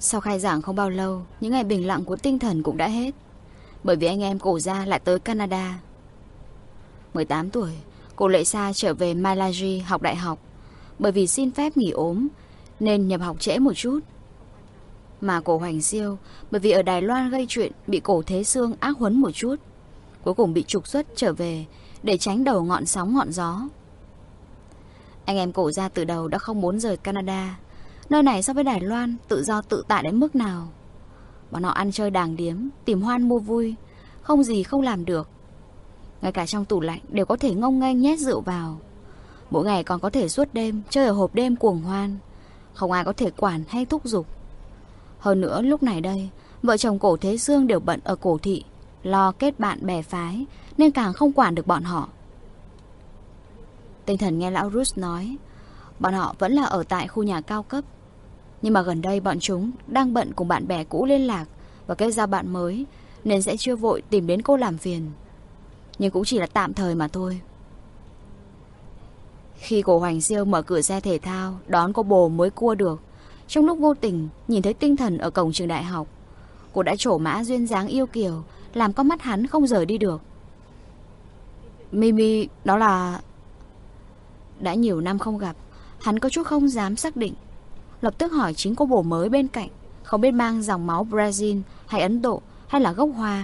Sau khai giảng không bao lâu, những ngày bình lặng của tinh thần cũng đã hết. Bởi vì anh em Cổ Gia lại tới Canada. 18 tuổi, cô Lệ Sa trở về Malawi học đại học. Bởi vì xin phép nghỉ ốm nên nhập học trễ một chút. Mà Cổ Hoành Siêu bởi vì ở Đài Loan gây chuyện, bị Cổ Thế Sương ác huấn một chút, cuối cùng bị trục xuất trở về để tránh đầu ngọn sóng ngọn gió. Anh em Cổ Gia từ đầu đã không muốn rời Canada. Nơi này so với Đài Loan tự do tự tại đến mức nào. Bọn họ ăn chơi đàng điếm, tìm hoan mua vui, không gì không làm được. Ngay cả trong tủ lạnh đều có thể ngông nghênh nhét rượu vào. Mỗi ngày còn có thể suốt đêm chơi ở hộp đêm cuồng hoan. Không ai có thể quản hay thúc giục. Hơn nữa lúc này đây, vợ chồng Cổ Thế Sương đều bận ở Cổ Thị, lo kết bạn bè phái, nên càng không quản được bọn họ. Tinh thần nghe lão Ruth nói, bọn họ vẫn là ở tại khu nhà cao cấp. Nhưng mà gần đây bọn chúng đang bận cùng bạn bè cũ liên lạc và kết giao bạn mới, nên sẽ chưa vội tìm đến cô làm phiền. Nhưng cũng chỉ là tạm thời mà thôi. Khi Cổ Hoành Siêu mở cửa xe thể thao đón cô bồ mới cua được, trong lúc vô tình nhìn thấy tinh thần ở cổng trường đại học, cô đã trổ mã duyên dáng yêu kiều, làm con mắt hắn không rời đi được. Mimi, đó là... Đã nhiều năm không gặp, hắn có chút không dám xác định. Lập tức hỏi chính cô bồ mới bên cạnh, không biết mang dòng máu Brazil hay Ấn Độ hay là gốc Hoa.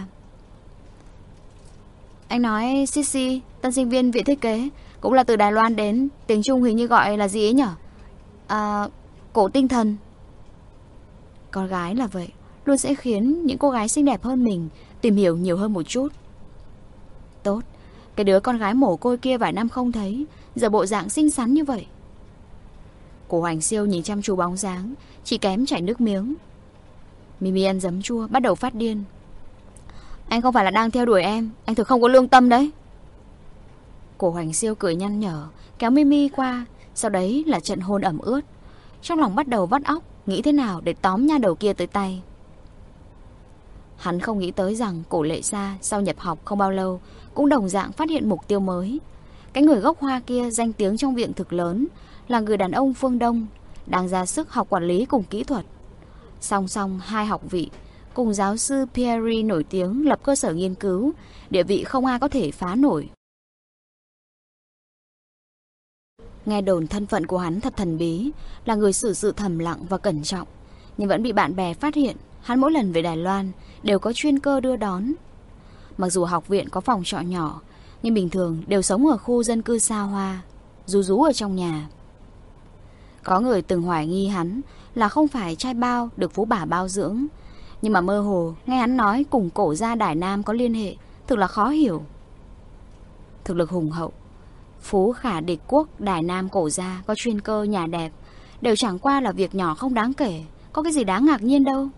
Anh nói Sissy, tân sinh viên viện thiết kế, cũng là từ Đài Loan đến. Tiếng Trung hình như gọi là gì ấy nhở? Cổ tinh thần. Con gái là vậy, luôn sẽ khiến những cô gái xinh đẹp hơn mình tìm hiểu nhiều hơn một chút. Tốt, cái đứa con gái mồ côi kia vài năm không thấy, giờ bộ dạng xinh xắn như vậy. Cổ Hoành Siêu nhìn chăm chú bóng dáng, chỉ kém chảy nước miếng. Mimi ăn giấm chua bắt đầu phát điên. Anh không phải là đang theo đuổi em, anh thực không có lương tâm đấy. Cổ Hoành Siêu cười nhăn nhở, kéo Mimi qua, sau đấy là trận hôn ẩm ướt. Trong lòng bắt đầu vắt óc, nghĩ thế nào để tóm nha đầu kia tới tay. Hắn không nghĩ tới rằng Cổ Lệ Sa sau nhập học không bao lâu cũng đồng dạng phát hiện mục tiêu mới. Cái người gốc Hoa kia danh tiếng trong viện thực lớn, là người đàn ông phương Đông, đang ra sức học quản lý cùng kỹ thuật. Song song hai học vị, cùng giáo sư Pierre nổi tiếng lập cơ sở nghiên cứu, địa vị không ai có thể phá nổi. Nghe đồn thân phận của hắn thật thần bí, là người xử sự thầm lặng và cẩn trọng, nhưng vẫn bị bạn bè phát hiện. Hắn mỗi lần về Đài Loan đều có chuyên cơ đưa đón. Mặc dù học viện có phòng trọ nhỏ, nhưng bình thường đều sống ở khu dân cư xa hoa, rú rú ở trong nhà. Có người từng hoài nghi hắn là không phải trai bao được phú bà bao dưỡng, nhưng mà mơ hồ nghe hắn nói cùng Cổ gia Đài Nam có liên hệ, thực là khó hiểu. Thực lực hùng hậu, phú khả địch quốc Đài Nam Cổ gia có chuyên cơ nhà đẹp, đều chẳng qua là việc nhỏ không đáng kể, có cái gì đáng ngạc nhiên đâu.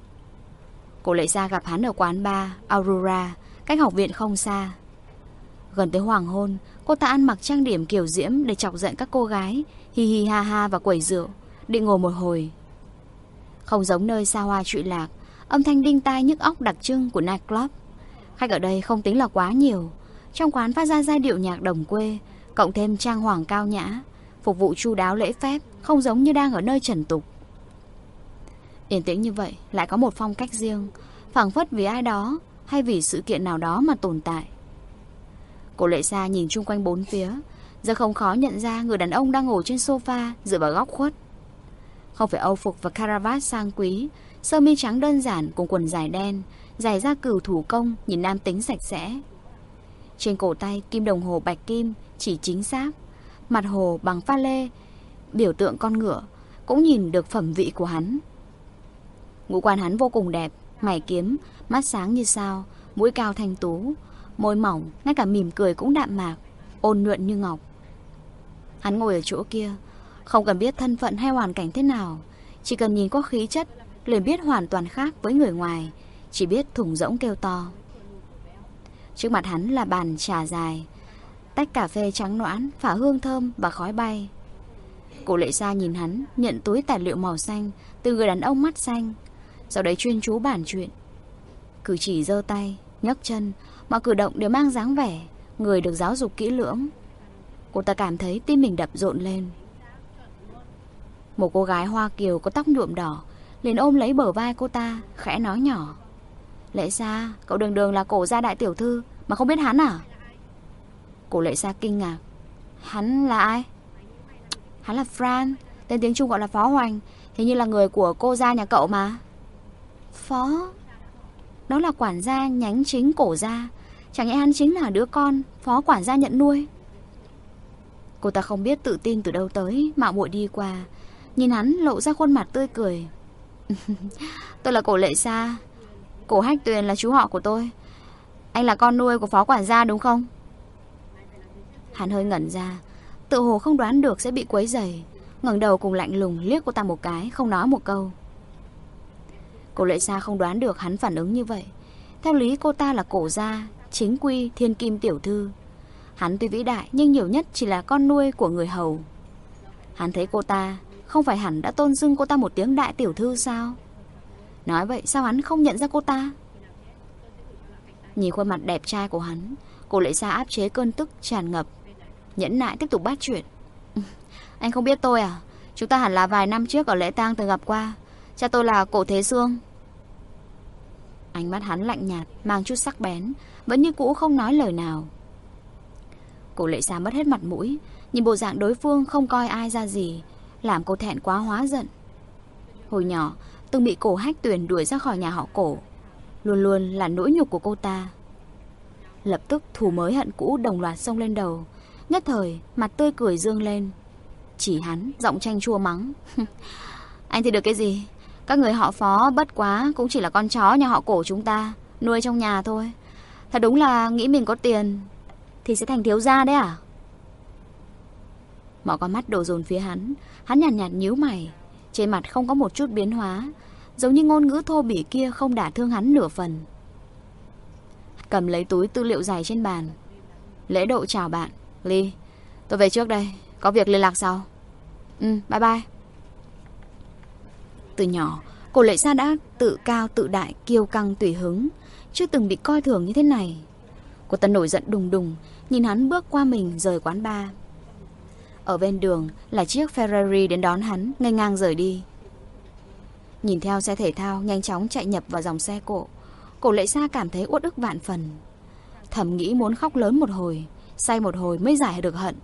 Cổ Lệ Sa gặp hắn ở quán bar Aurora, cách học viện không xa. Gần tới hoàng hôn, cô ta ăn mặc trang điểm kiểu diễm để chọc giận các cô gái, hi hi ha ha và quẩy rượu, định ngồi một hồi. Không giống nơi xa hoa trụy lạc, âm thanh đinh tai nhức óc đặc trưng của nightclub. Khách ở đây không tính là quá nhiều. Trong quán phát ra giai điệu nhạc đồng quê, cộng thêm trang hoàng cao nhã, phục vụ chu đáo lễ phép, không giống như đang ở nơi trần tục. Yên tĩnh như vậy lại có một phong cách riêng, phảng phất vì ai đó hay vì sự kiện nào đó mà tồn tại. Cổ Lệ Sa nhìn chung quanh bốn phía, giờ không khó nhận ra người đàn ông đang ngồi trên sofa dựa vào góc khuất. Không phải âu phục và caravat sang quý, sơ mi trắng đơn giản cùng quần dài đen, giày da cừu thủ công nhìn nam tính sạch sẽ. Trên cổ tay kim đồng hồ bạch kim chỉ chính xác, mặt hồ bằng pha lê, biểu tượng con ngựa, cũng nhìn được phẩm vị của hắn. Ngũ quan hắn vô cùng đẹp, mày kiếm, mắt sáng như sao, mũi cao thanh tú, môi mỏng, ngay cả mỉm cười cũng đạm mạc, ôn nhuận như ngọc. Hắn ngồi ở chỗ kia, không cần biết thân phận hay hoàn cảnh thế nào, chỉ cần nhìn có khí chất liền biết hoàn toàn khác với người ngoài, chỉ biết thủng rỗng kêu to. Trước mặt hắn là bàn trà dài, tách cà phê trắng noãn, phả hương thơm và khói bay. Cổ Lệ Sa nhìn hắn nhận túi tài liệu màu xanh từ người đàn ông mắt xanh, sau đấy chuyên chú bàn chuyện. Cử chỉ giơ tay, nhấc chân, mọi cử động đều mang dáng vẻ người được giáo dục kỹ lưỡng. Cô ta cảm thấy tim mình đập rộn lên. Một cô gái Hoa Kiều có tóc nhuộm đỏ, liền ôm lấy bờ vai cô ta, khẽ nói nhỏ: Lệ Sa, cậu đường đường là Cổ gia đại tiểu thư mà không biết hắn à? Cổ Lệ Sa kinh ngạc: Hắn là ai? Hắn là Fran, tên tiếng Trung gọi là Phó Hoành, hình như là người của cô gia nhà cậu mà. Phó? Đó là quản gia nhánh chính Cổ gia. Chẳng nhẽ hắn chính là đứa con phó quản gia nhận nuôi? Cô ta không biết tự tin từ đâu tới, mạo muội đi qua, nhìn hắn lộ ra khuôn mặt tươi cười. Tôi là Cổ Lệ Sa, Cổ Hách Tuyền là chú họ của tôi. Anh là con nuôi của phó quản gia đúng không? Hắn hơi ngẩn ra, tự hồ không đoán được sẽ bị quấy rầy, ngẩng đầu cùng lạnh lùng liếc cô ta một cái, không nói một câu. Cổ Lệ Sa không đoán được hắn phản ứng như vậy. Theo lý cô ta là Cổ gia chính quy thiên kim tiểu thư. Hắn tuy vĩ đại nhưng nhiều nhất chỉ là con nuôi của người hầu. Hắn thấy cô ta, không phải hẳn đã tôn xưng cô ta một tiếng đại tiểu thư sao? Nói vậy sao hắn không nhận ra cô ta? Nhìn khuôn mặt đẹp trai của hắn, Cổ Lệ Sa áp chế cơn tức tràn ngập, nhẫn nại tiếp tục bắt chuyện. Anh không biết tôi à? Chúng ta hẳn là vài năm trước ở lễ tang từng gặp qua. Cha tôi là Cổ Thế Xương. Ánh mắt hắn lạnh nhạt, mang chút sắc bén, vẫn như cũ không nói lời nào. Cổ Lệ Sa mất hết mặt mũi, nhìn bộ dạng đối phương không coi ai ra gì, làm cô thẹn quá hóa giận. Hồi nhỏ từng bị Cổ Hách Tuyền đuổi ra khỏi nhà họ Cổ, luôn luôn là nỗi nhục của cô ta. Lập tức thù mới hận cũ đồng loạt xông lên đầu, nhất thời mặt tươi cười dương lên. Chỉ hắn giọng chanh chua mắng: Anh thì được cái gì? Các người họ Phó bất quá cũng chỉ là con chó nhà họ Cổ chúng ta, nuôi trong nhà thôi. Thật đúng là nghĩ mình có tiền thì sẽ thành thiếu gia đấy à? Mọi con mắt đổ dồn phía hắn. Hắn nhàn nhạt nhíu mày, trên mặt không có một chút biến hóa, giống như ngôn ngữ thô bỉ kia không đả thương hắn nửa phần. Cầm lấy túi tư liệu dày trên bàn, lễ độ chào bạn: Ly, tôi về trước đây, có việc liên lạc sau. Bye bye. Từ nhỏ Cổ Lệ Sa đã tự cao tự đại, kiêu căng tùy hứng, chưa từng bị coi thường như thế này. Cô ta nổi giận đùng đùng, nhìn hắn bước qua mình rời quán bar. Ở bên đường là chiếc Ferrari đến đón hắn, nghênh ngang rời đi. Nhìn theo xe thể thao nhanh chóng chạy nhập vào dòng xe cộ, Cổ Lệ Sa cảm thấy uất ức vạn phần, thầm nghĩ muốn khóc lớn một hồi, say một hồi mới giải được hận.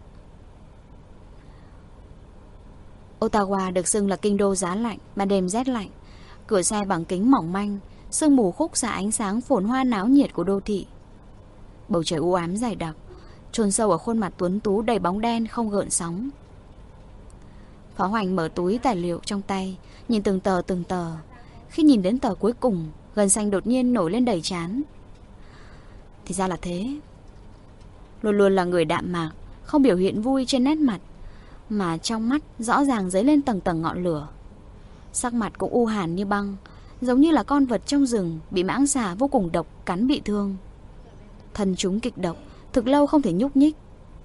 Ottawa được xưng là kinh đô giá lạnh, ban đêm rét lạnh. Cửa xe bằng kính mỏng manh, sương mù khúc xạ ánh sáng phồn hoa náo nhiệt của đô thị. Bầu trời u ám dày đặc, chôn sâu ở khuôn mặt tuấn tú đầy bóng đen không gợn sóng. Phó Hoành mở túi tài liệu trong tay, nhìn từng tờ từng tờ. Khi nhìn đến tờ cuối cùng, gân xanh đột nhiên nổi lên đầy trán. Thì ra là thế. Luôn luôn là người đạm mạc, không biểu hiện vui trên nét mặt, mà trong mắt rõ ràng dấy lên tầng tầng ngọn lửa. Sắc mặt cũng u hàn như băng, giống như là con vật trong rừng bị mãng xà vô cùng độc cắn bị thương. Thân chúng kịch độc, thực lâu không thể nhúc nhích.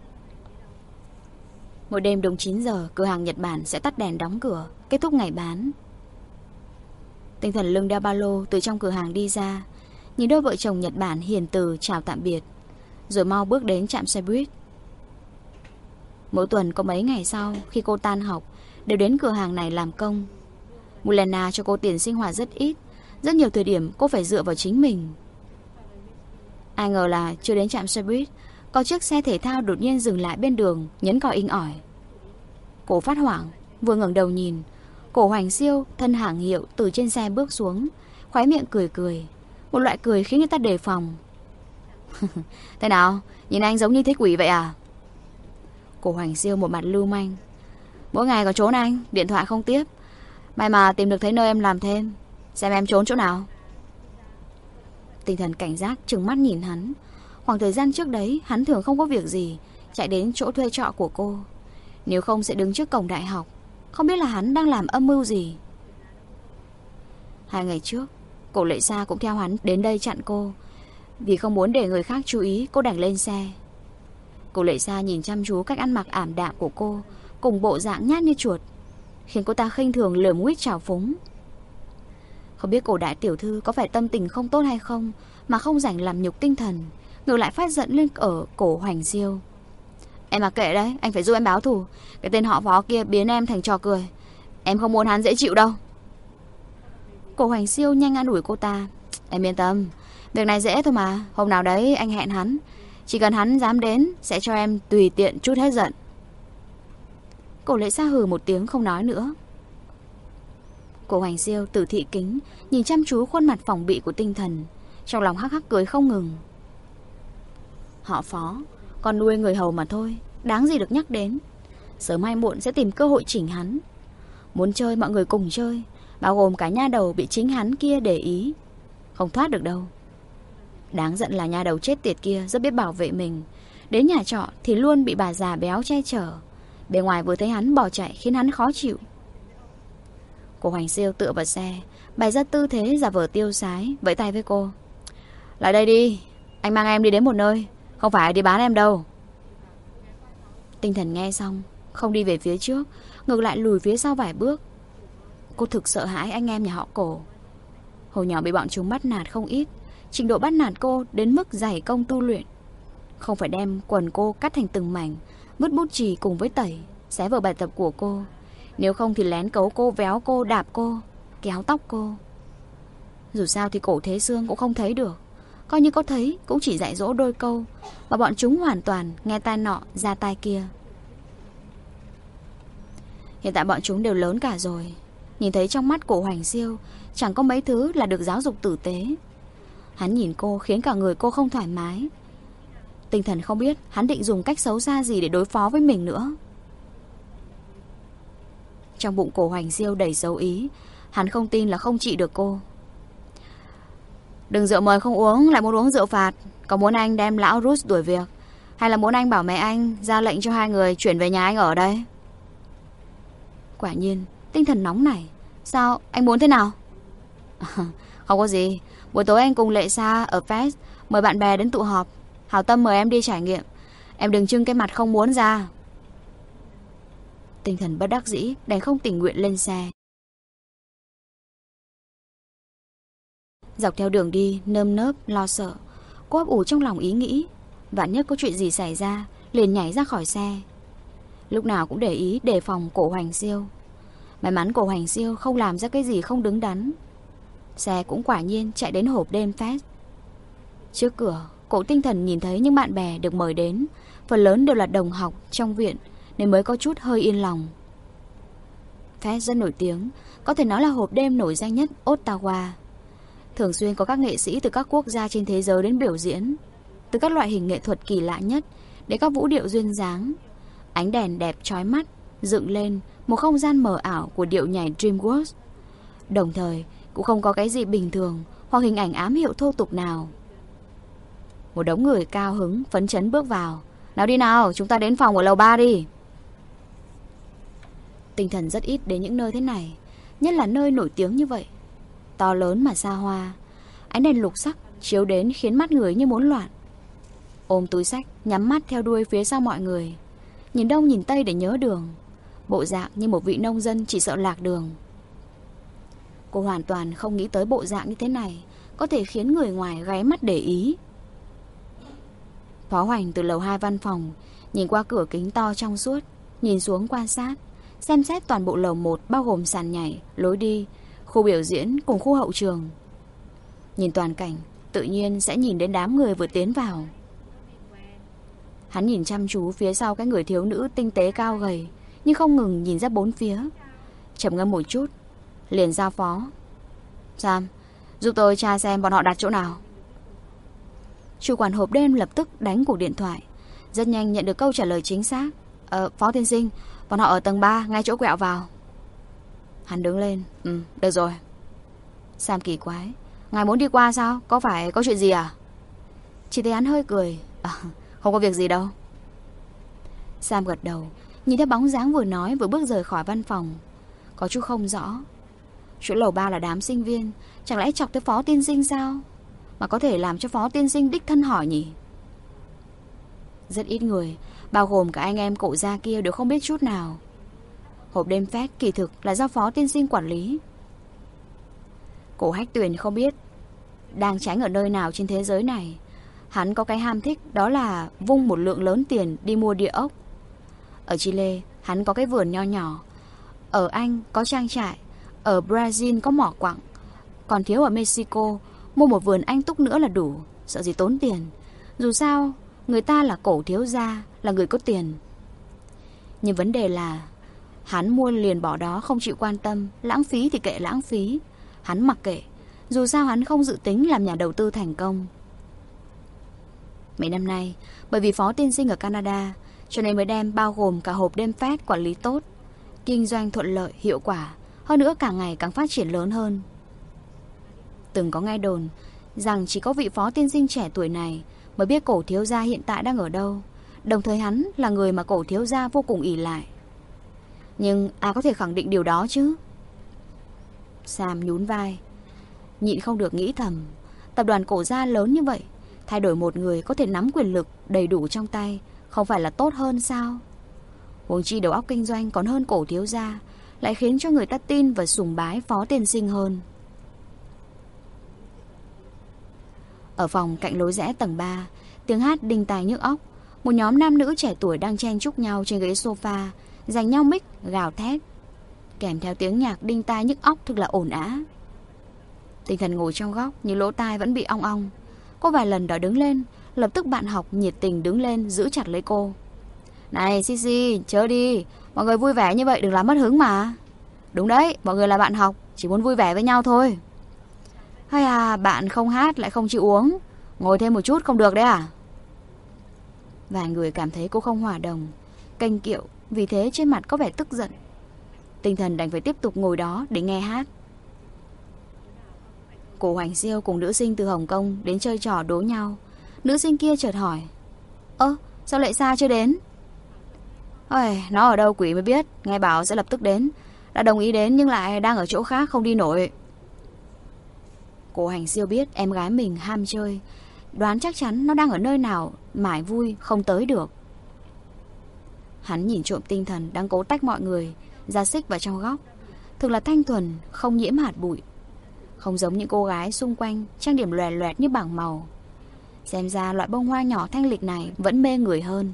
Mỗi đêm đúng 9 giờ, cửa hàng Nhật Bản sẽ tắt đèn đóng cửa, kết thúc ngày bán. Tinh Thần lưng đeo ba lô từ trong cửa hàng đi ra, nhìn đôi vợ chồng Nhật Bản hiền từ chào tạm biệt, rồi mau bước đến trạm xe buýt. Mỗi tuần có mấy ngày sau, khi cô tan học, đều đến cửa hàng này làm công. Mulena cho cô tiền sinh hoạt rất ít, rất nhiều thời điểm cô phải dựa vào chính mình. Ai ngờ là chưa đến trạm xe buýt, có chiếc xe thể thao đột nhiên dừng lại bên đường, nhấn còi inh ỏi. Cô phát hoảng, vừa ngẩng đầu nhìn, Cổ Hoành Siêu thân hàng hiệu từ trên xe bước xuống, khóe miệng cười cười, một loại cười khiến người ta đề phòng. Thế nào, nhìn anh giống như thấy quỷ vậy à? Cổ Hoành Siêu một mặt lưu manh: Mỗi ngày có trốn anh, điện thoại không tiếp. May mà tìm được thấy nơi em làm thêm. Xem em trốn chỗ nào. Tinh Thần cảnh giác trừng mắt nhìn hắn. Khoảng thời gian trước đấy hắn thường không có việc gì chạy đến chỗ thuê trọ của cô, nếu không sẽ đứng trước cổng đại học. Không biết là hắn đang làm âm mưu gì. 2 ngày trước Cổ Lệ Sa cũng theo hắn đến đây chặn cô. Vì không muốn để người khác chú ý, cô đành lên xe. Cổ Lệ Sa nhìn chăm chú cách ăn mặc ảm đạm của cô, cùng bộ dạng nhát như chuột, khiến cô ta khinh thường lườm nguýt trào phúng. Không biết Cổ đại tiểu thư có phải tâm tình không tốt hay không, mà không rảnh làm nhục tinh thần, ngược lại phát giận lên ở Cổ Hoành Siêu. Em mặc kệ đấy, anh phải giúp em báo thù. Cái tên họ Phó kia biến em thành trò cười. Em không muốn hắn dễ chịu đâu. Cổ Hoành Siêu nhanh an ủi cô ta. Em yên tâm, việc này dễ thôi mà. Hôm nào đấy anh hẹn hắn, chỉ cần hắn dám đến sẽ cho em tùy tiện chút hết giận. Cổ Lệ Sa hừ một tiếng không nói nữa. Cổ Hoành Siêu tử thị kính nhìn chăm chú khuôn mặt phòng bị của Tinh Thần, trong lòng hắc hắc cười không ngừng. Họ Phó, con nuôi người hầu mà thôi, đáng gì được nhắc đến. Sớm hay muộn sẽ tìm cơ hội chỉnh hắn. Muốn chơi mọi người cùng chơi, bao gồm cả nha đầu bị chính hắn kia để ý. Không thoát được đâu. Đáng giận là nha đầu chết tiệt kia rất biết bảo vệ mình. Đến nhà trọ thì luôn bị bà già béo che chở. Bề ngoài vừa thấy hắn bỏ chạy khiến hắn khó chịu. Cổ Hoành Siêu tựa vào xe, bày ra tư thế giả vờ tiêu sái, vẫy tay với cô. Lại đây đi, anh mang em đi đến một nơi, không phải đi bán em đâu. Tinh Thần nghe xong, không đi về phía trước, ngược lại lùi phía sau vài bước. Cô thực sợ hãi anh em nhà họ Cổ. Hồi nhỏ bị bọn chúng bắt nạt không ít, trình độ bắt nạt cô đến mức dày công tu luyện. Không phải đem quần cô cắt thành từng mảnh, vứt bút chì cùng với tẩy, xé vở bài tập của cô. Nếu không thì lén cấu cô, véo cô, đạp cô, kéo tóc cô. Dù sao thì Cổ Thế Sương cũng không thấy được. Coi như có thấy cũng chỉ dạy dỗ đôi câu, và bọn chúng hoàn toàn nghe tai nọ ra tai kia. Hiện tại bọn chúng đều lớn cả rồi. Nhìn thấy trong mắt Cổ Hoành Siêu chẳng có mấy thứ là được giáo dục tử tế. Hắn nhìn cô khiến cả người cô không thoải mái. Tinh Thần không biết hắn định dùng cách xấu xa gì để đối phó với mình nữa. Trong bụng Cổ Hoành Siêu đầy dấu ý. Hắn không tin là không trị được cô. Đừng rượu mời không uống, lại muốn uống rượu phạt. Có muốn anh đem lão Rus đuổi việc, hay là muốn anh bảo mẹ anh ra lệnh cho hai người chuyển về nhà anh ở đây? Quả nhiên Tinh Thần nóng nảy. Sao, anh muốn thế nào? Không có gì. Buổi tối anh cùng Lệ Sa ở Fest, mời bạn bè đến tụ họp. Hảo tâm mời em đi trải nghiệm. Em đừng trưng cái mặt không muốn ra. Tinh Thần bất đắc dĩ đành không tình nguyện lên xe. Dọc theo đường đi nơm nớp lo sợ, cô ấp ủ trong lòng ý nghĩ vạn nhất có chuyện gì xảy ra, liền nhảy ra khỏi xe. Lúc nào cũng để ý đề phòng Cổ Hoành Siêu. May mắn Cổ Hoành Siêu không làm ra cái gì không đứng đắn. Xe cũng quả nhiên chạy đến hộp đêm Fest. Trước cửa, Cổ Tinh Thần nhìn thấy những bạn bè được mời đến, phần lớn đều là đồng học trong viện, nên mới có chút hơi yên lòng. Fest rất nổi tiếng, có thể nói là hộp đêm nổi danh nhất Ottawa. Thường xuyên có các nghệ sĩ từ các quốc gia trên thế giới đến biểu diễn, từ các loại hình nghệ thuật kỳ lạ nhất đến các vũ điệu duyên dáng. Ánh đèn đẹp chói mắt dựng lên một không gian mờ ảo của điệu nhảy Dreamworks. Đồng thời cũng không có cái gì bình thường hoặc hình ảnh ám hiệu thô tục nào. Một đống người cao hứng phấn chấn bước vào. Nào đi nào, chúng ta đến phòng ở lầu 3 đi. Tinh Thần rất ít đến những nơi thế này, nhất là nơi nổi tiếng như vậy. To lớn mà xa hoa, ánh đèn lục sắc chiếu đến khiến mắt người như muốn loạn. Ôm túi xách, nhắm mắt theo đuôi phía sau mọi người, nhìn đông nhìn tây để nhớ đường. Bộ dạng như một vị nông dân chỉ sợ lạc đường. Cô hoàn toàn không nghĩ tới bộ dạng như thế này có thể khiến người ngoài ghé mắt để ý. Phó Hoành từ lầu 2 văn phòng nhìn qua cửa kính to trong suốt, nhìn xuống quan sát, xem xét toàn bộ lầu 1 bao gồm sàn nhảy, lối đi, khu biểu diễn cùng khu hậu trường. Nhìn toàn cảnh, tự nhiên sẽ nhìn đến đám người vừa tiến vào. Hắn nhìn chăm chú phía sau cái người thiếu nữ tinh tế cao gầy, nhưng không ngừng nhìn ra bốn phía. Trầm ngâm một chút, liền giao phó. Sam, giúp tôi tra xem bọn họ đặt chỗ nào. Chủ quản hộp đêm lập tức đánh cuộc điện thoại, rất nhanh nhận được câu trả lời chính xác. Phó tiên sinh, bọn họ ở tầng 3, ngay chỗ quẹo vào. Hắn đứng lên. Được rồi. Sam kỳ quái. Ngài muốn đi qua sao? Có phải có chuyện gì à? Chỉ thấy hắn hơi cười. Không có việc gì đâu. Sam gật đầu, nhìn theo bóng dáng vừa nói vừa bước rời khỏi văn phòng. Có chút không rõ. Chỗ lầu 3 là đám sinh viên, chẳng lẽ chọc tới phó tiên sinh sao? Mà có thể làm cho phó tiên sinh đích thân hỏi nhỉ? Rất ít người, bao gồm cả anh em Cổ gia kia đều không biết chút nào. Hộp đêm Fest kỳ thực là do phó tiên sinh quản lý. Cổ Hách Tuyền không biết đang tránh ở nơi nào trên thế giới này. Hắn có cái ham thích, đó là vung một lượng lớn tiền đi mua địa ốc. Ở Chile hắn có cái vườn nho nhỏ, ở Anh có trang trại, ở Brazil có mỏ quặng, còn thiếu ở Mexico. Mua một vườn anh túc nữa là đủ, sợ gì tốn tiền. Dù sao người ta là cổ thiếu gia, là người có tiền. Nhưng vấn đề là hắn mua liền bỏ đó, không chịu quan tâm. Lãng phí thì kệ lãng phí, hắn mặc kệ. Dù sao hắn không dự tính làm nhà đầu tư thành công. Mấy năm nay, bởi vì Phó tiên sinh ở Canada, cho nên mới đem bao gồm cả hộp đêm Fed quản lý tốt, kinh doanh thuận lợi, hiệu quả. Hơn nữa càng ngày càng phát triển lớn hơn. Từng có nghe đồn rằng chỉ có vị Phó tiên sinh trẻ tuổi này mới biết cổ thiếu gia hiện tại đang ở đâu. Đồng thời hắn là người mà cổ thiếu gia vô cùng ỷ lại. Nhưng ai có thể khẳng định điều đó chứ? Sam nhún vai, nhịn không được nghĩ thầm, tập đoàn cổ gia lớn như vậy, thay đổi một người có thể nắm quyền lực đầy đủ trong tay, không phải là tốt hơn sao? Huống chi đầu óc kinh doanh còn hơn cổ thiếu gia, lại khiến cho người ta tin và sùng bái Phó tiên sinh hơn. Ở phòng cạnh lối rẽ tầng 3, tiếng hát đinh tai nhức óc. Một nhóm nam nữ trẻ tuổi đang chen chúc nhau trên ghế sofa, giành nhau mic, gào thét, kèm theo tiếng nhạc đinh tai nhức óc thực là ồn ào. Tinh Thần ngồi trong góc nhưng lỗ tai vẫn bị ong ong. Cô vài lần đòi đứng lên, lập tức bạn học nhiệt tình đứng lên giữ chặt lấy cô. Này Sisi, chớ đi, mọi người vui vẻ như vậy đừng làm mất hứng mà. Đúng đấy, mọi người là bạn học, chỉ muốn vui vẻ với nhau thôi. Hay à, bạn không hát lại không chịu uống, ngồi thêm một chút không được đấy à? Vài người cảm thấy cô không hòa đồng, kênh kiệu, vì thế trên mặt có vẻ tức giận. Tinh Thần đành phải tiếp tục ngồi đó để nghe hát. Cổ Hoành Siêu cùng nữ sinh từ Hồng Kông đến chơi trò đố nhau. Nữ sinh kia chợt hỏi, sao lại xa chưa đến? Ôi, nó ở đâu quỷ mới biết, nghe bảo sẽ lập tức đến. Đã đồng ý đến nhưng lại đang ở chỗ khác không đi nổi. Cổ Hành Siêu biết em gái mình ham chơi, đoán chắc chắn nó đang ở nơi nào mải vui không tới được. Hắn nhìn trộm Tinh Thần đang cố tách mọi người ra xích vào trong góc. Thực là thanh thuần, không nhiễm hạt bụi, không giống những cô gái xung quanh trang điểm loè loẹt như bảng màu. Xem ra loại bông hoa nhỏ thanh lịch này vẫn mê người hơn.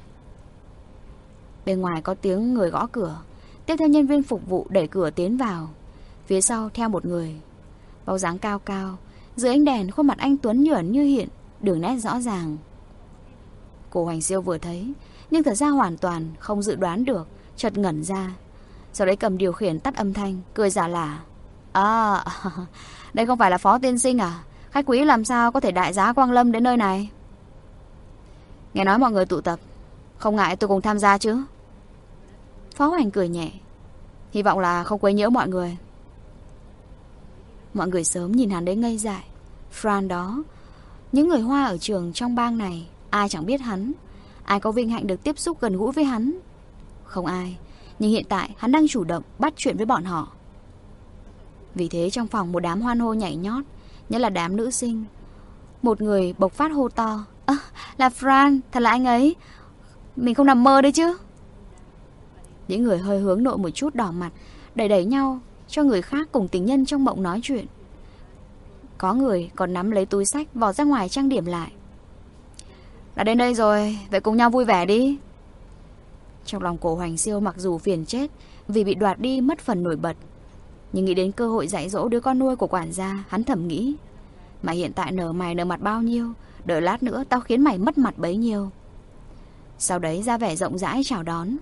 Bên ngoài có tiếng người gõ cửa. Tiếp theo nhân viên phục vụ đẩy cửa tiến vào. Phía sau theo một người, bóng dáng cao cao, dưới ánh đèn khuôn mặt anh tuấn như ẩn như hiện, đường nét rõ ràng. Cổ Hoành Siêu vừa thấy, nhưng thật ra hoàn toàn không dự đoán được, chợt ngẩn ra. Sau đấy cầm điều khiển tắt âm thanh, cười giả lả. À, đây không phải là Phó tiên sinh à? Khách quý làm sao có thể đại giá quang lâm đến nơi này? Nghe nói mọi người tụ tập, không ngại tôi cùng tham gia chứ? Phó Hoành cười nhẹ, hy vọng là không quấy nhiễu mọi người. Mọi người sớm nhìn hắn đến ngây dại. Fran đó, những người Hoa ở trường trong bang này, ai chẳng biết hắn, ai có vinh hạnh được tiếp xúc gần gũi với hắn? Không ai. Nhưng hiện tại hắn đang chủ động bắt chuyện với bọn họ. Vì thế trong phòng một đám hoan hô nhảy nhót, nhất là đám nữ sinh. Một người bộc phát hô to, là Fran, thật là anh ấy, mình không nằm mơ đấy chứ. Những người hơi hướng nội một chút đỏ mặt, đẩy đẩy nhau cho người khác cùng tình nhân trong mộng nói chuyện. Có người còn nắm lấy túi xách vò ra ngoài trang điểm lại. Đã đến đây rồi, vậy cùng nhau vui vẻ đi. Trong lòng Cổ Hoành Siêu mặc dù phiền chết vì bị đoạt đi mất phần nổi bật, nhưng nghĩ đến cơ hội dạy dỗ đứa con nuôi của quản gia, hắn thầm nghĩ, mà hiện tại nở mày nở mặt bao nhiêu, đợi lát nữa tao khiến mày mất mặt bấy nhiêu. Sau đấy ra vẻ rộng rãi chào đón.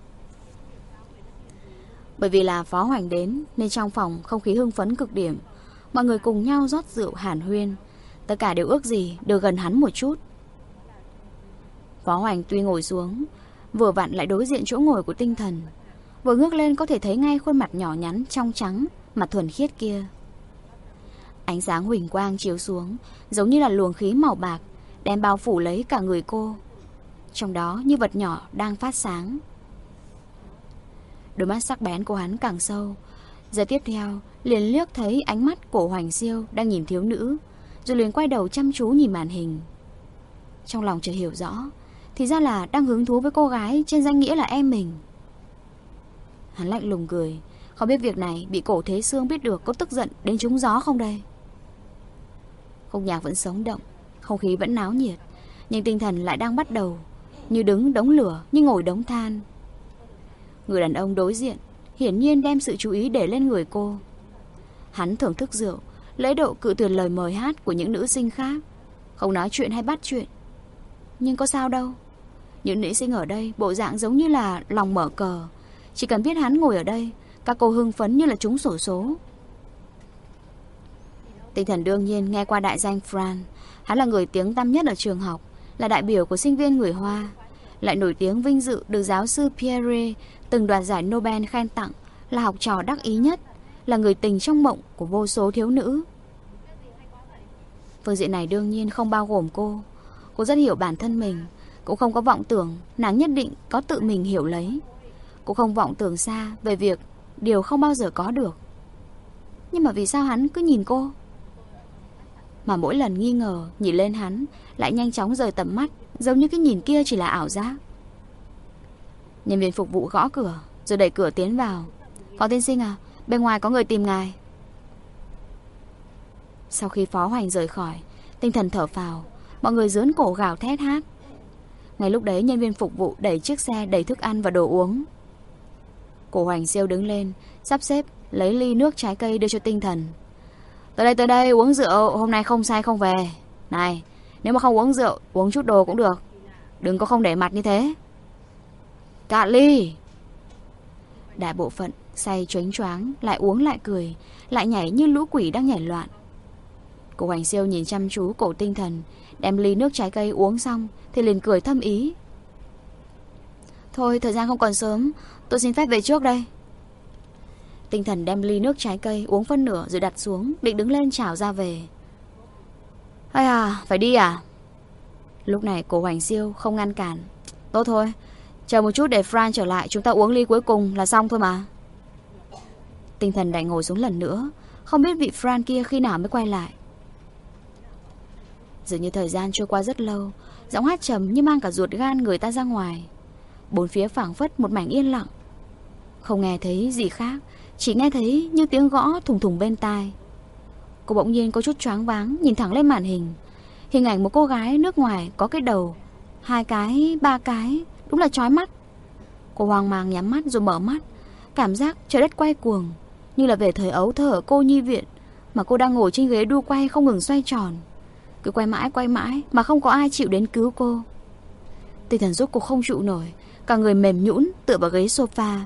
Bởi vì là Phó Hoành đến nên trong phòng không khí hưng phấn cực điểm. Mọi người cùng nhau rót rượu hàn huyên, tất cả đều ước gì được gần hắn một chút. Phó Hoành tuy ngồi xuống, vừa vặn lại đối diện chỗ ngồi của Tinh Thần. Vừa ngước lên có thể thấy ngay khuôn mặt nhỏ nhắn trong trắng, mặt thuần khiết kia. Ánh sáng huỳnh quang chiếu xuống, giống như là luồng khí màu bạc, đem bao phủ lấy cả người cô. Trong đó như vật nhỏ đang phát sáng. Đôi mắt sắc bén của hắn càng sâu. Giờ tiếp theo liền liếc thấy ánh mắt Cổ Hoành Siêu đang nhìn thiếu nữ, rồi liền quay đầu chăm chú nhìn màn hình. Trong lòng chợt hiểu rõ, thì ra là đang hứng thú với cô gái trên danh nghĩa là em mình. Hắn lạnh lùng cười, không biết việc này bị Cổ Thế Sương biết được có tức giận đến trúng gió không đây. Khúc nhạc vẫn sống động, không khí vẫn náo nhiệt, nhưng tinh thần lại đang bắt đầu như đứng đống lửa, như ngồi đống than. Người đàn ông đối diện hiển nhiên đem sự chú ý để lên người cô. Hắn thưởng thức rượu, lễ độ cự tuyệt lời mời hát của những nữ sinh khác, không nói chuyện hay bắt chuyện. Nhưng có sao đâu. Những nữ sinh ở đây bộ dạng giống như là lòng mở cờ. Chỉ cần biết hắn ngồi ở đây, các cô hưng phấn như là trúng xổ số. Tinh Thần đương nhiên nghe qua đại danh Fran. Hắn là người tiếng tăm nhất ở trường học, là đại biểu của sinh viên người Hoa, lại nổi tiếng vinh dự được giáo sư Pierre từng đoạt giải Nobel khen tặng, là học trò đắc ý nhất, là người tình trong mộng của vô số thiếu nữ. Phương diện này đương nhiên không bao gồm cô. Cô rất hiểu bản thân mình, cũng không có vọng tưởng nàng nhất định có tự mình hiểu lấy. Cô không vọng tưởng xa về việc điều không bao giờ có được. Nhưng mà vì sao hắn cứ nhìn cô? Mà mỗi lần nghi ngờ nhìn lên hắn lại nhanh chóng rời tầm mắt, giống như cái nhìn kia chỉ là ảo giác. Nhân viên phục vụ gõ cửa rồi đẩy cửa tiến vào. Phó tiên sinh à, bên ngoài có người tìm ngài. Sau khi Phó Hoành rời khỏi, Tinh Thần thở phào. Mọi người giớn cổ gào thét hát. Ngay lúc đấy nhân viên phục vụ đẩy chiếc xe đầy thức ăn và đồ uống. Cổ Hoành Siêu đứng lên, sắp xếp lấy ly nước trái cây đưa cho Tinh Thần. Tới đây uống rượu, hôm nay không say không về. Này, nếu mà không uống rượu, uống chút đồ cũng được. Đừng có không để mặt như thế. Cạn ly. Đại bộ phận say choáng choáng, lại uống lại cười, lại nhảy như lũ quỷ đang nhảy loạn. Cổ Hoành Siêu nhìn chăm chú cổ Tinh Thần, đem ly nước trái cây uống xong thì liền cười thâm ý. Thôi thời gian không còn sớm, tôi xin phép về trước đây. Tinh Thần đem ly nước trái cây uống phân nửa rồi đặt xuống, định đứng lên chào ra về. Ây à, phải đi à? Lúc này Cổ Hoành Siêu không ngăn cản. Tốt thôi, chờ một chút để Fran trở lại, chúng ta uống ly cuối cùng là xong thôi mà. Tinh Thần đành ngồi xuống lần nữa, không biết vị Fran kia khi nào mới quay lại. Dường như thời gian trôi qua rất lâu, giọng hát trầm như mang cả ruột gan người ta ra ngoài. Bốn phía phảng phất một mảnh yên lặng, không nghe thấy gì khác, chỉ nghe thấy như tiếng gõ thùng thùng bên tai. Cô bỗng nhiên có chút choáng váng, nhìn thẳng lên màn hình. Hình ảnh một cô gái nước ngoài có cái đầu, 2 cái, 3 cái, đúng là chói mắt. Cô hoang mang nhắm mắt rồi mở mắt, cảm giác trời đất quay cuồng, như là về thời ấu thơ ở cô nhi viện, mà cô đang ngồi trên ghế đu quay không ngừng xoay tròn. Cứ quay mãi mà không có ai chịu đến cứu cô. Tinh Thần giúp cô không trụ nổi, cả người mềm nhũn tựa vào ghế sofa.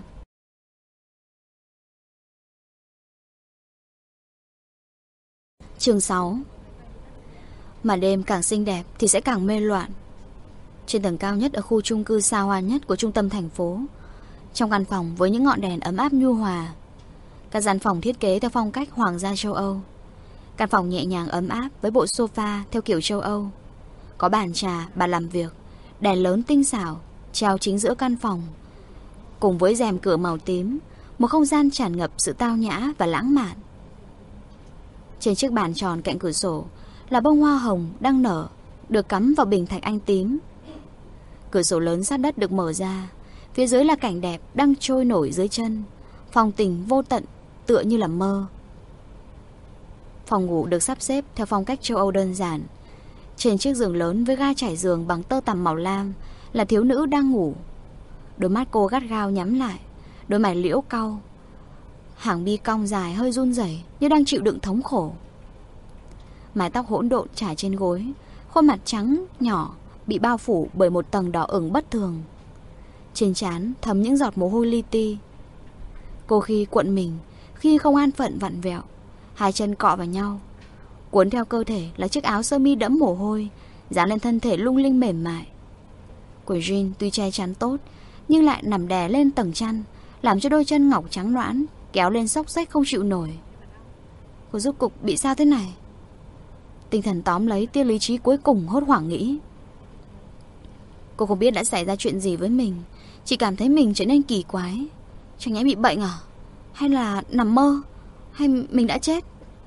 Chương 6. Mà đêm càng xinh đẹp thì sẽ càng mê loạn. Trên tầng cao nhất ở khu chung cư xa hoa nhất của trung tâm thành phố, trong căn phòng với những ngọn đèn ấm áp nhu hòa, các gian phòng thiết kế theo phong cách hoàng gia châu Âu. Căn phòng nhẹ nhàng ấm áp với bộ sofa theo kiểu châu Âu. Có bàn trà, bàn làm việc, đèn lớn tinh xảo treo chính giữa căn phòng, cùng với rèm cửa màu tím, một không gian tràn ngập sự tao nhã và lãng mạn. Trên chiếc bàn tròn cạnh cửa sổ là bông hoa hồng đang nở, được cắm vào bình thạch anh tím. Cửa sổ lớn sát đất được mở ra, phía dưới là cảnh đẹp đang trôi nổi dưới chân, phong tình vô tận tựa như là mơ. Phòng ngủ được sắp xếp theo phong cách châu Âu đơn giản. Trên chiếc giường lớn với ga trải giường bằng tơ tằm màu lam là thiếu nữ đang ngủ. Đôi mắt cô gắt gao nhắm lại, đôi mày liễu cau, hàng mi cong dài hơi run rẩy như đang chịu đựng thống khổ. Mái tóc hỗn độn trải trên gối, khuôn mặt trắng nhỏ bị bao phủ bởi một tầng đỏ ửng bất thường. Trên trán thấm những giọt mồ hôi li ti. Cô khi cuộn mình, khi không an phận vặn vẹo, hai chân cọ vào nhau. Cuốn theo cơ thể là chiếc áo sơ mi đẫm mồ hôi, dán lên thân thể lung linh mềm mại. Quần jean tuy che chắn tốt, nhưng lại nằm đè lên tầng chăn, làm cho đôi chân ngọc trắng nõn kéo lên xốc xếch không chịu nổi. Cô rốt cục bị sao thế này? Tinh Thần tóm lấy tia lý trí cuối cùng, hốt hoảng nghĩ. Cô không biết đã xảy ra chuyện gì với mình, chỉ cảm thấy mình trở nên kỳ quái. Chẳng nhẽ bị bệnh à? Hay là nằm mơ? Hay mình đã chết?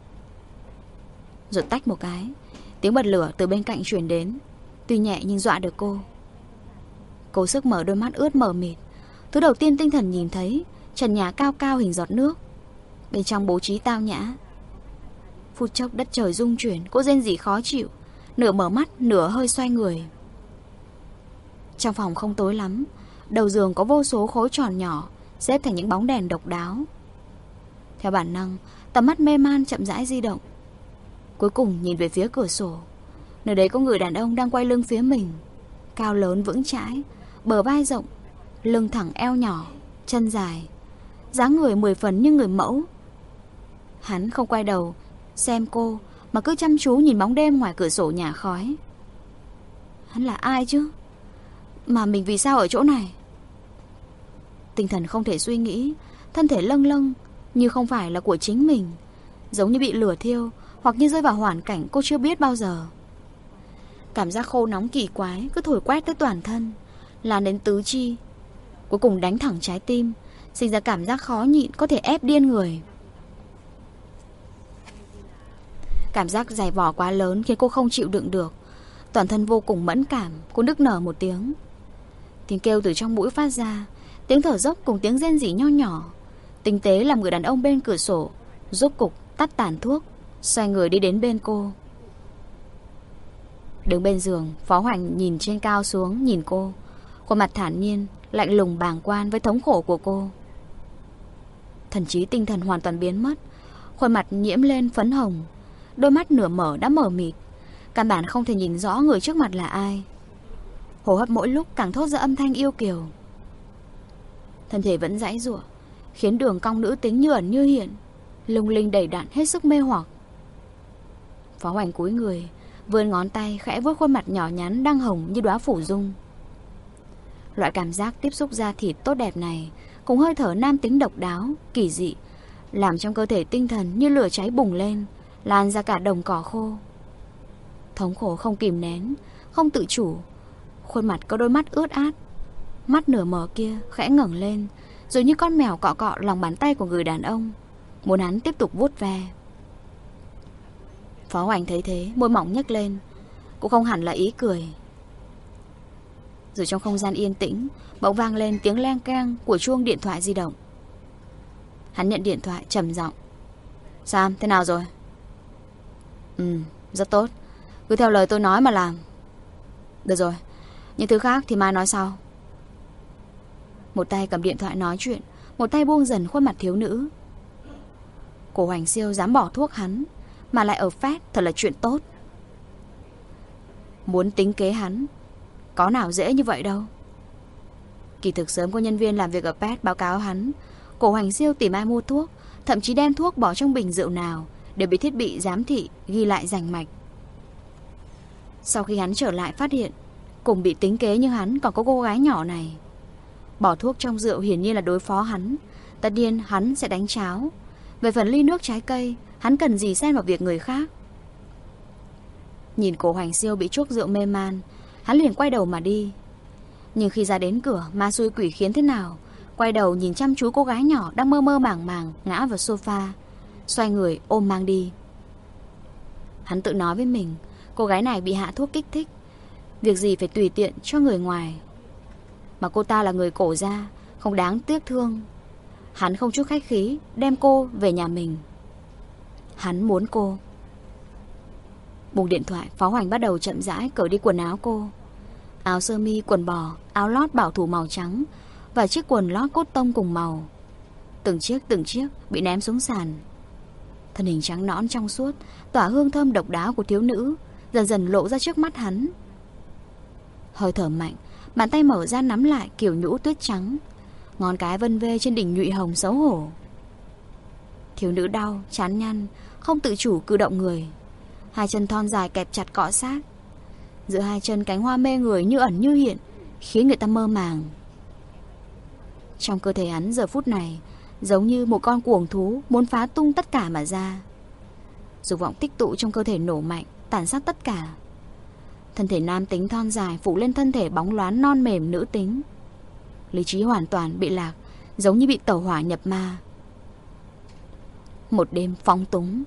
Rồi tách một cái, tiếng bật lửa từ bên cạnh truyền đến, tuy nhẹ nhưng dọa được cô. Cố sức mở đôi mắt ướt mờ mịt. Thứ đầu tiên Tinh Thần nhìn thấy trần nhà cao cao hình giọt nước, bên trong bố trí tao nhã. Phút chốc đất trời rung chuyển, cô rên rỉ khó chịu, nửa mở mắt nửa hơi xoay người. Trong phòng không tối lắm, đầu giường có vô số khối tròn nhỏ xếp thành những bóng đèn độc đáo. Theo bản năng, tầm mắt mê man chậm rãi di động, Cuối cùng nhìn về phía cửa sổ. Nơi đấy có người đàn ông đang quay lưng phía mình. Cao lớn vững chãi, bờ vai rộng, lưng thẳng eo nhỏ, chân dài, dáng người 10 phần như người mẫu. Hắn không quay đầu xem cô, mà cứ chăm chú nhìn bóng đêm ngoài cửa sổ nhà khói. Hắn là ai chứ? Mà mình vì sao ở chỗ này? Tinh thần không thể suy nghĩ, thân thể lâng lâng, như không phải là của chính mình, giống như bị lửa thiêu, hoặc như rơi vào hoàn cảnh cô chưa biết bao giờ. Cảm giác khô nóng kỳ quái cứ thổi quét tới toàn thân, lan đến tứ chi, cuối cùng đánh thẳng trái tim, sinh ra cảm giác khó nhịn có thể ép điên người. Cảm giác dày vò quá lớn khiến cô không chịu đựng được. Toàn thân vô cùng mẫn cảm. Cô nức nở một tiếng. Tiếng kêu từ trong mũi phát ra, tiếng thở dốc cùng tiếng rên rỉ nho nhỏ. Tinh tế làm người đàn ông bên cửa sổ rốt cục tắt tàn thuốc, xoay người đi đến bên cô. Đứng bên giường, Phó Hoành nhìn trên cao xuống, nhìn cô. Khuôn mặt thản nhiên, lạnh lùng bàng quan với thống khổ của cô. Thần trí tinh thần hoàn toàn biến mất. Khuôn mặt nhiễm lên phấn hồng, đôi mắt nửa mở đã mờ mịt, căn bản không thể nhìn rõ người trước mặt là ai. Hô hấp mỗi lúc càng thốt ra âm thanh yêu kiều. Thân thể vẫn giãy giụa, khiến đường cong nữ tính như ẩn như hiện, lung linh đầy đặn hết sức mê hoặc. Phó Hoành cúi người, vươn ngón tay khẽ vuốt khuôn mặt nhỏ nhắn đang hồng như đóa phủ dung. Loại cảm giác tiếp xúc da thịt tốt đẹp này cùng hơi thở nam tính độc đáo, kỳ dị, làm trong cơ thể tinh thần như lửa cháy bùng lên, lan ra cả đồng cỏ khô. Thống khổ không kìm nén, không tự chủ. Khuôn mặt có đôi mắt ướt át, mắt nửa mở kia khẽ ngẩng lên, rồi như con mèo cọ cọ lòng bàn tay của người đàn ông, muốn hắn tiếp tục vuốt ve. Phó Hoành thấy thế, môi mỏng nhếch lên, cũng không hẳn là ý cười. Rồi trong không gian yên tĩnh, bỗng vang lên tiếng leng keng của chuông điện thoại di động. Hắn nhận điện thoại trầm giọng. Sam, thế nào rồi? Rất tốt. Cứ theo lời tôi nói mà làm. Được rồi, những thứ khác thì mai nói sau. Một tay cầm điện thoại nói chuyện, một tay buông dần khuôn mặt thiếu nữ. Cổ Hoành Siêu dám bỏ thuốc hắn, mà lại ở phét, thật là chuyện tốt. Muốn tính kế hắn, có nào dễ như vậy đâu. Kỳ thực sớm có nhân viên làm việc ở pet báo cáo hắn, Cổ Hoành Siêu tìm ai mua thuốc, thậm chí đem thuốc bỏ trong bình rượu nào đều bị thiết bị giám thị ghi lại rành mạch. Sau khi hắn trở lại phát hiện cùng bị tính kế như hắn còn có cô gái nhỏ này. Bỏ thuốc trong rượu hiển nhiên là đối phó hắn, tất nhiên hắn sẽ đánh cháo. Về phần ly nước trái cây, hắn cần gì xen vào việc người khác. Nhìn Cổ Hoành Siêu bị chuốc rượu mê man, hắn liền quay đầu mà đi. Nhưng khi ra đến cửa, ma xui quỷ khiến thế nào, quay đầu nhìn chăm chú cô gái nhỏ đang mơ mơ màng màng ngã vào sofa, xoay người ôm mang đi. Hắn tự nói với mình, cô gái này bị hạ thuốc kích thích, việc gì phải tùy tiện cho người ngoài. Mà cô ta là người Cổ gia, không đáng tiếc thương. Hắn không chút khách khí đem cô về nhà mình. Hắn muốn cô. Buông điện thoại, Phó Hoành bắt đầu chậm rãi cởi đi quần áo cô. Áo sơ mi, quần bò, áo lót bảo thủ màu trắng và chiếc quần lót cốt tông cùng màu. Từng chiếc bị ném xuống sàn. Thân hình trắng nõn trong suốt, tỏa hương thơm độc đáo của thiếu nữ dần dần lộ ra trước mắt hắn. Hơi thở mạnh, bàn tay mở ra nắm lại kiểu nhũ tuyết trắng, ngón cái vân vê trên đỉnh nhụy hồng xấu hổ. Thiếu nữ đau, chán nhăn, không tự chủ cử động người. Hai chân thon dài kẹp chặt cọ sát. Giữa hai chân cánh hoa mê người như ẩn như hiện, khiến người ta mơ màng. Trong cơ thể hắn giờ phút này giống như một con cuồng thú muốn phá tung tất cả mà ra. Dục vọng tích tụ trong cơ thể nổ mạnh, tàn sát tất cả. Thân thể nam tính thon dài phủ lên thân thể bóng loáng non mềm nữ tính. Lý trí hoàn toàn bị lạc, giống như bị tẩu hỏa nhập ma. Một đêm phóng túng.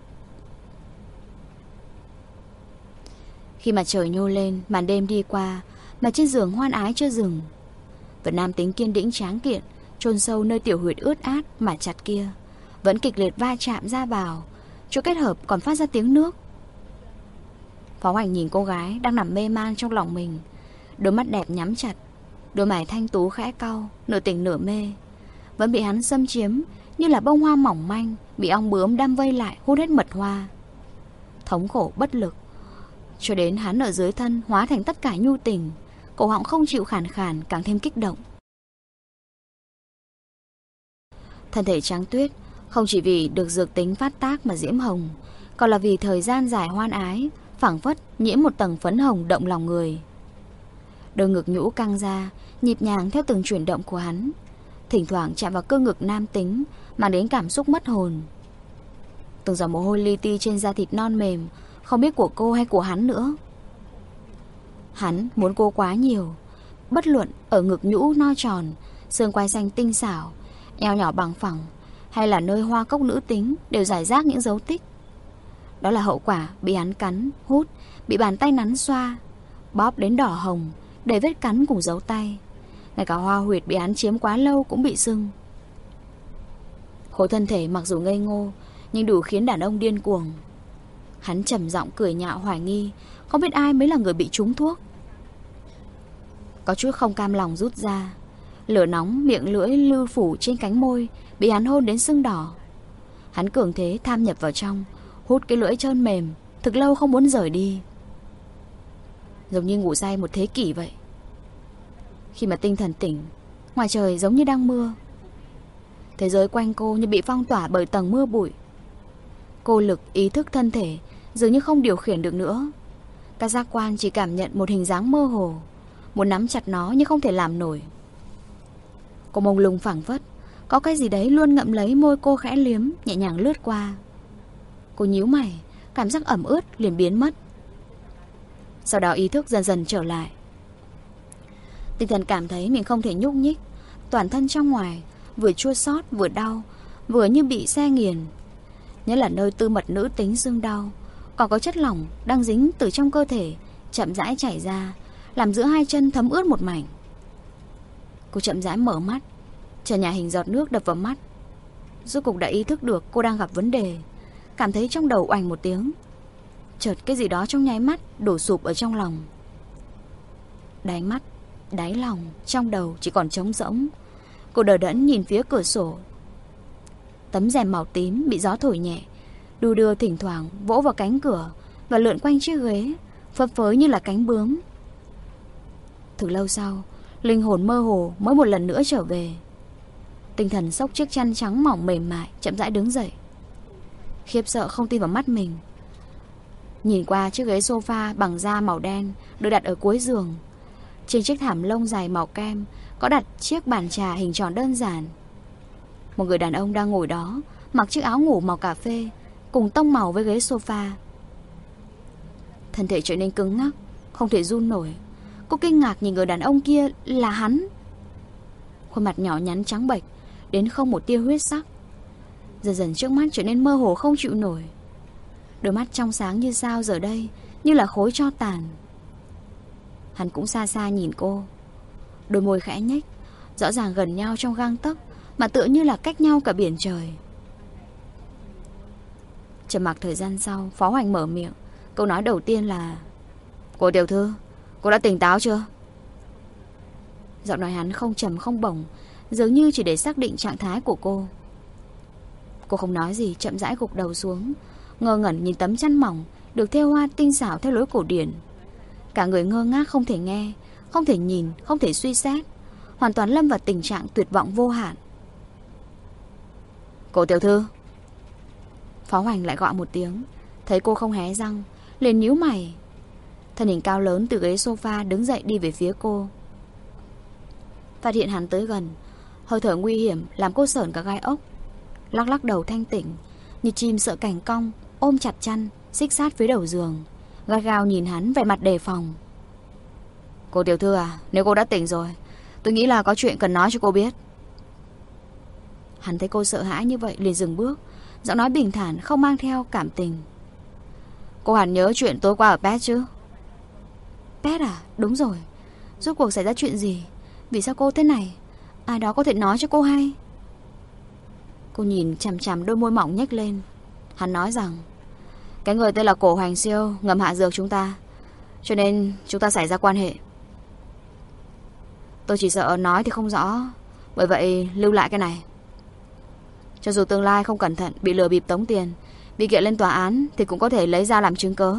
Khi mặt trời nhô lên, màn đêm đi qua, mà trên giường hoan ái chưa dừng. Vật nam tính kiên đĩnh tráng kiện, chôn sâu nơi tiểu huyệt ướt át mà chặt kia, vẫn kịch liệt va chạm ra vào, chỗ kết hợp còn phát ra tiếng nước. Phó Hoành nhìn cô gái đang nằm mê man trong lòng mình, đôi mắt đẹp nhắm chặt, đôi mày thanh tú khẽ cau, nửa tỉnh nửa mê, vẫn bị hắn xâm chiếm như là bông hoa mỏng manh bị ong bướm đâm vây lại hút hết mật hoa. thống khổ bất lực. Cho đến hắn ở dưới thân hóa thành tất cả nhu tình, cổ họng không chịu khàn khàn càng thêm kích động. Thân thể trắng tuyết không chỉ vì được dược tính phát tác mà diễm hồng, còn là vì thời gian dài hoan ái, phảng phất nhiễm một tầng phấn hồng động lòng người. Đôi ngực nhũ căng ra, nhịp nhàng theo từng chuyển động của hắn, thỉnh thoảng chạm vào cơ ngực nam tính, mang đến cảm xúc mất hồn. Từng giọt mồ hôi li ti trên da thịt non mềm, không biết của cô hay của hắn nữa. Hắn muốn cô quá nhiều, bất luận ở ngực nhũ no tròn, xương quai xanh tinh xảo, eo nhỏ bằng phẳng, hay là nơi hoa cốc nữ tính, đều rải rác những dấu tích. Đó là hậu quả bị hắn cắn, hút, bị bàn tay nắn xoa, bóp đến đỏ hồng, đầy vết cắn cùng dấu tay. Ngay cả hoa huyệt bị hắn chiếm quá lâu cũng bị sưng. Khối thân thể mặc dù ngây ngô, nhưng đủ khiến đàn ông điên cuồng. Hắn trầm giọng cười nhạo hoài nghi, không biết ai mới là người bị trúng thuốc. Có chút không cam lòng rút ra, lửa nóng miệng lưỡi lưu phủ trên cánh môi, bị hắn hôn đến sưng đỏ. Hắn cường thế tham nhập vào trong, hút cái lưỡi trơn mềm, thực lâu không muốn rời đi. Giống như ngủ say một thế kỷ vậy. Khi mà tinh thần tỉnh, ngoài trời giống như đang mưa. Thế giới quanh cô như bị phong tỏa bởi tầng mưa bụi. Cô lực ý thức thân thể dường như không điều khiển được nữa. Các giác quan chỉ cảm nhận một hình dáng mơ hồ, muốn nắm chặt nó nhưng không thể làm nổi. Cô mông lung phảng phất, có cái gì đấy luôn ngậm lấy môi cô khẽ liếm, nhẹ nhàng lướt qua. Cô nhíu mày, cảm giác ẩm ướt liền biến mất. Sau đó ý thức dần dần trở lại. Tinh thần cảm thấy mình không thể nhúc nhích, toàn thân trong ngoài vừa chua xót vừa đau, vừa như bị xe nghiền. Nhất là nơi tư mật nữ tính sưng đau, còn có chất lỏng đang dính từ trong cơ thể chậm rãi chảy ra, làm giữa hai chân thấm ướt một mảnh. Cô chậm rãi mở mắt, trần nhà hình giọt nước đập vào mắt. Rốt cục đã ý thức được cô đang gặp vấn đề, cảm thấy trong đầu oành một tiếng. Chợt cái gì đó trong nháy mắt đổ sụp ở trong lòng. Đáy mắt, đáy lòng, trong đầu chỉ còn trống rỗng. Cô đờ đẫn nhìn phía cửa sổ. Tấm rèm màu tím bị gió thổi nhẹ, đu đưa thỉnh thoảng vỗ vào cánh cửa và lượn quanh chiếc ghế, phấp phới như là cánh bướm. Thực lâu sau, linh hồn mơ hồ mới một lần nữa trở về. Tinh thần xốc chiếc chăn trắng mỏng mềm mại, chậm rãi đứng dậy. Khiếp sợ không tin vào mắt mình. Nhìn qua chiếc ghế sofa bằng da màu đen được đặt ở cuối giường. Trên chiếc thảm lông dài màu kem có đặt chiếc bàn trà hình tròn đơn giản. Một người đàn ông đang ngồi đó, mặc chiếc áo ngủ màu cà phê, cùng tông màu với ghế sofa. Thân thể trở nên cứng ngắc, không thể run nổi. Cô kinh ngạc nhìn người đàn ông kia là hắn. Khuôn mặt nhỏ nhắn trắng bệch, đến không một tia huyết sắc. Dần dần trước mắt trở nên mơ hồ không chịu nổi. Đôi mắt trong sáng như sao giờ đây như là khối tro tàn. Hắn cũng xa xa nhìn cô, đôi môi khẽ nhếch, rõ ràng gần nhau trong gang tấc, mà tựa như là cách nhau cả biển trời. Trầm mặc thời gian sau, Phó Hoành mở miệng. Câu nói đầu tiên là: "Cô tiểu thư, cô đã tỉnh táo chưa?" Giọng nói hắn không trầm không bổng, dường như chỉ để xác định trạng thái của cô. Cô không nói gì, chậm rãi gục đầu xuống, ngơ ngẩn nhìn tấm chăn mỏng được thêu hoa tinh xảo theo lối cổ điển. Cả người ngơ ngác, không thể nghe, không thể nhìn, không thể suy xét, hoàn toàn lâm vào tình trạng tuyệt vọng vô hạn. "Cô tiểu thư." Phó Hoành lại gọi một tiếng. Thấy cô không hé răng, liền nhíu mày. Thân hình cao lớn từ ghế sofa đứng dậy đi về phía cô. Phát hiện hắn tới gần, hơi thở nguy hiểm làm cô sởn cả gai ốc. Lắc lắc đầu thanh tỉnh, như chim sợ cảnh cong, ôm chặt chăn, xích sát phía đầu giường, gắt gao nhìn hắn vẻ mặt đề phòng. "Cô tiểu thư à, nếu cô đã tỉnh rồi, tôi nghĩ là có chuyện cần nói cho cô biết." Hắn thấy cô sợ hãi như vậy liền dừng bước, giọng nói bình thản không mang theo cảm tình. "Cô hẳn nhớ chuyện tối qua ở Pet chứ?" "Pet à? Đúng rồi. Rốt cuộc xảy ra chuyện gì? Vì sao cô thế này? Ai đó có thể nói cho cô hay?" Cô nhìn chằm chằm đôi môi mỏng nhếch lên. Hắn nói rằng: "Cái người tên là Cổ Hoành Siêu ngầm hạ dược chúng ta, cho nên chúng ta xảy ra quan hệ. Tôi chỉ sợ nói thì không rõ, bởi vậy lưu lại cái này. Cho dù tương lai không cẩn thận bị lừa bịp tống tiền, Bị kiện lên tòa án thì cũng có thể lấy ra làm chứng cớ.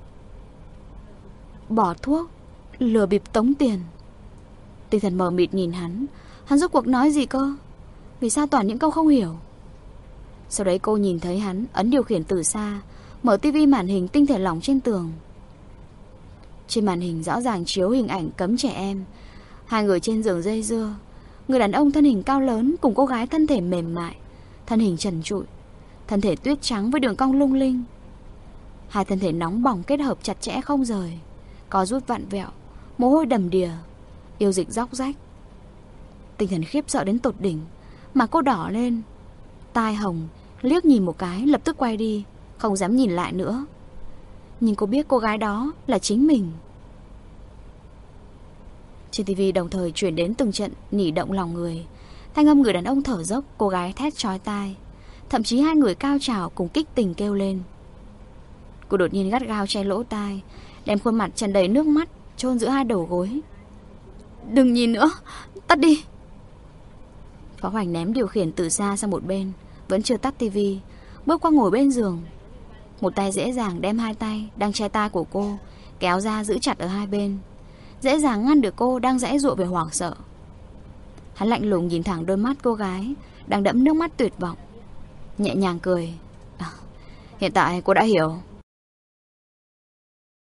Bỏ thuốc, lừa bịp tống tiền. Tinh Thần mờ mịt nhìn hắn. Hắn rốt cuộc nói gì cơ? Vì sao toàn những câu không hiểu? Sau đấy cô nhìn thấy hắn ấn điều khiển từ xa, mở tivi màn hình tinh thể lỏng trên tường. Trên màn hình rõ ràng chiếu hình ảnh cấm trẻ em. Hai người trên giường dây dưa. Người đàn ông thân hình cao lớn cùng cô gái thân thể mềm mại, thân hình trần trụi, thân thể tuyết trắng với đường cong lung linh. Hai thân thể nóng bỏng kết hợp chặt chẽ không rời, co rút vặn vẹo, mồ hôi đầm đìa, yêu dịch róc rách. Tinh Thần khiếp sợ đến tột đỉnh, mà cô đỏ lên, tai hồng, liếc nhìn một cái lập tức quay đi, không dám nhìn lại nữa. Nhưng cô biết cô gái đó là chính mình. Trên tivi đồng thời chuyển đến từng trận nhỉ động lòng người. Thanh âm người đàn ông thở dốc, cô gái thét chói tai. Thậm chí hai người cao trào cùng kích tình kêu lên. Cô đột nhiên gắt gao che lỗ tai, đem khuôn mặt tràn đầy nước mắt chôn giữa hai đầu gối. Đừng nhìn nữa, tắt đi. Phó Hoành ném điều khiển từ xa sang một bên, vẫn chưa tắt tivi, bước qua ngồi bên giường. Một tay dễ dàng đem hai tay đang che tai của cô kéo ra giữ chặt ở hai bên, dễ dàng ngăn được cô đang giãy giụa về hoảng sợ. Hắn lạnh lùng nhìn thẳng đôi mắt cô gái đang đẫm nước mắt tuyệt vọng, nhẹ nhàng cười. Hiện tại cô đã hiểu.